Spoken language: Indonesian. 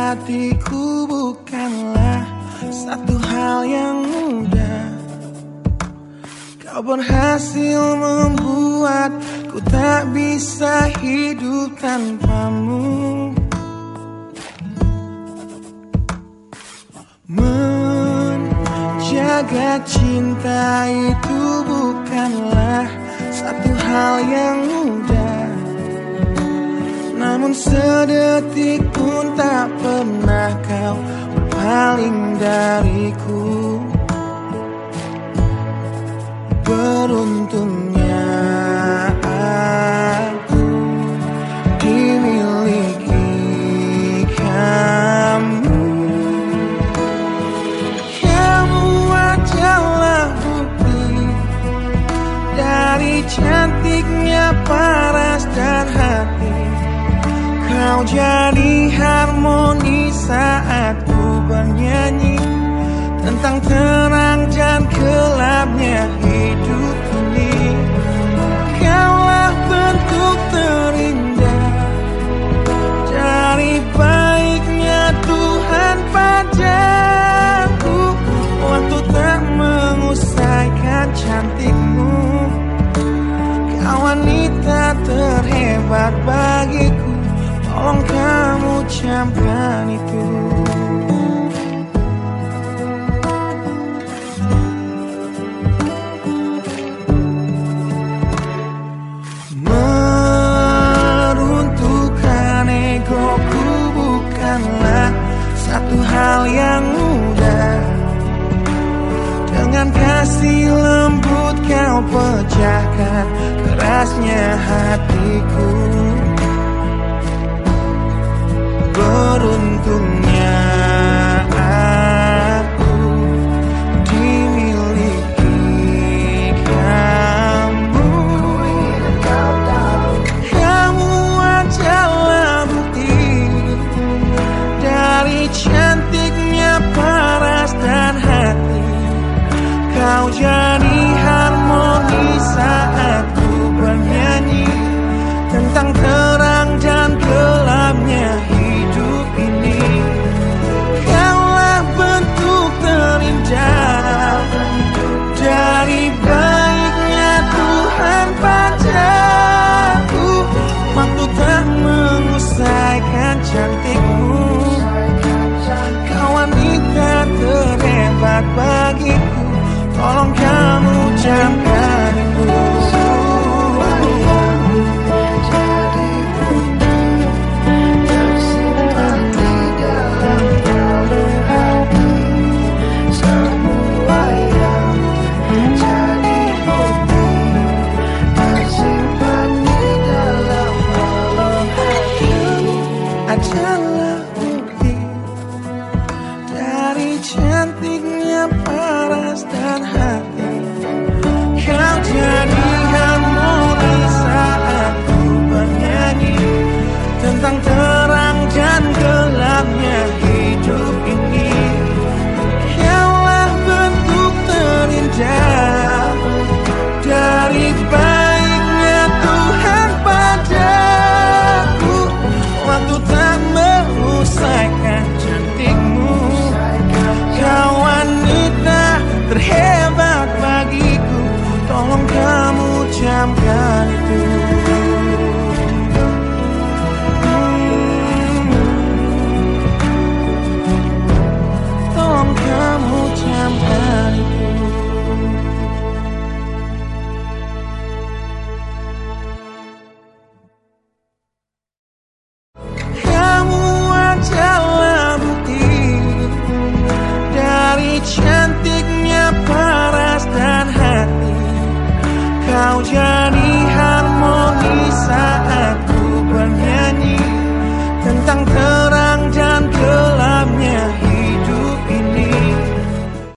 hatiku bukanlah satu hal yang mudah. Kau berhasil membuatku tak bisa hidup tanpamu. Menjaga cinta itu bukanlah satu hal yang mudah. Namun sedetik pun tak pernah kau berpaling dariku. Beruntungnya aku dimiliki kamu. Kamu adalah bukti dari cantiknya paras dan hati. Kau jadi harmoni saat ku bernyanyi tentang terang dan gelapnya hidup ini. Kaulah bentuk terindah dari baiknya Tuhan padaku. Waktu tak mengusaikan cantikmu. Kau wanita terhebat bagiku. Tolong kamu camkan itu. Meruntuhkan egoku bukanlah satu hal yang mudah. Dengan kasih lembut kau pecahkan kerasnya hatiku. Beruntungnya aku dimiliki kamu. Kamu adalah bukti dari cantiknya paras dan hati. Kau jadi harmoni saat ku bernyanyi tentang terang dan gelapnya hidup ini. Kaulah bentuk terindah dari baiknya Tuhan padaku. Waktu tak mengusaikan cantikmu. Kau wanita terhebat bagiku. Tolong kamu camkan itu. Adalah bukti dari cantiknya paras dan hati. Kau jadi harmoni saat ku bernyanyi tentang terang dan gelapnya hidup ini. Kaulah bentuk terindah dari baiknya Tuhan padaku. Waktu tak mengusaikan cantikmu. Kau wanita terhebat bagiku. Tolong kamu camkan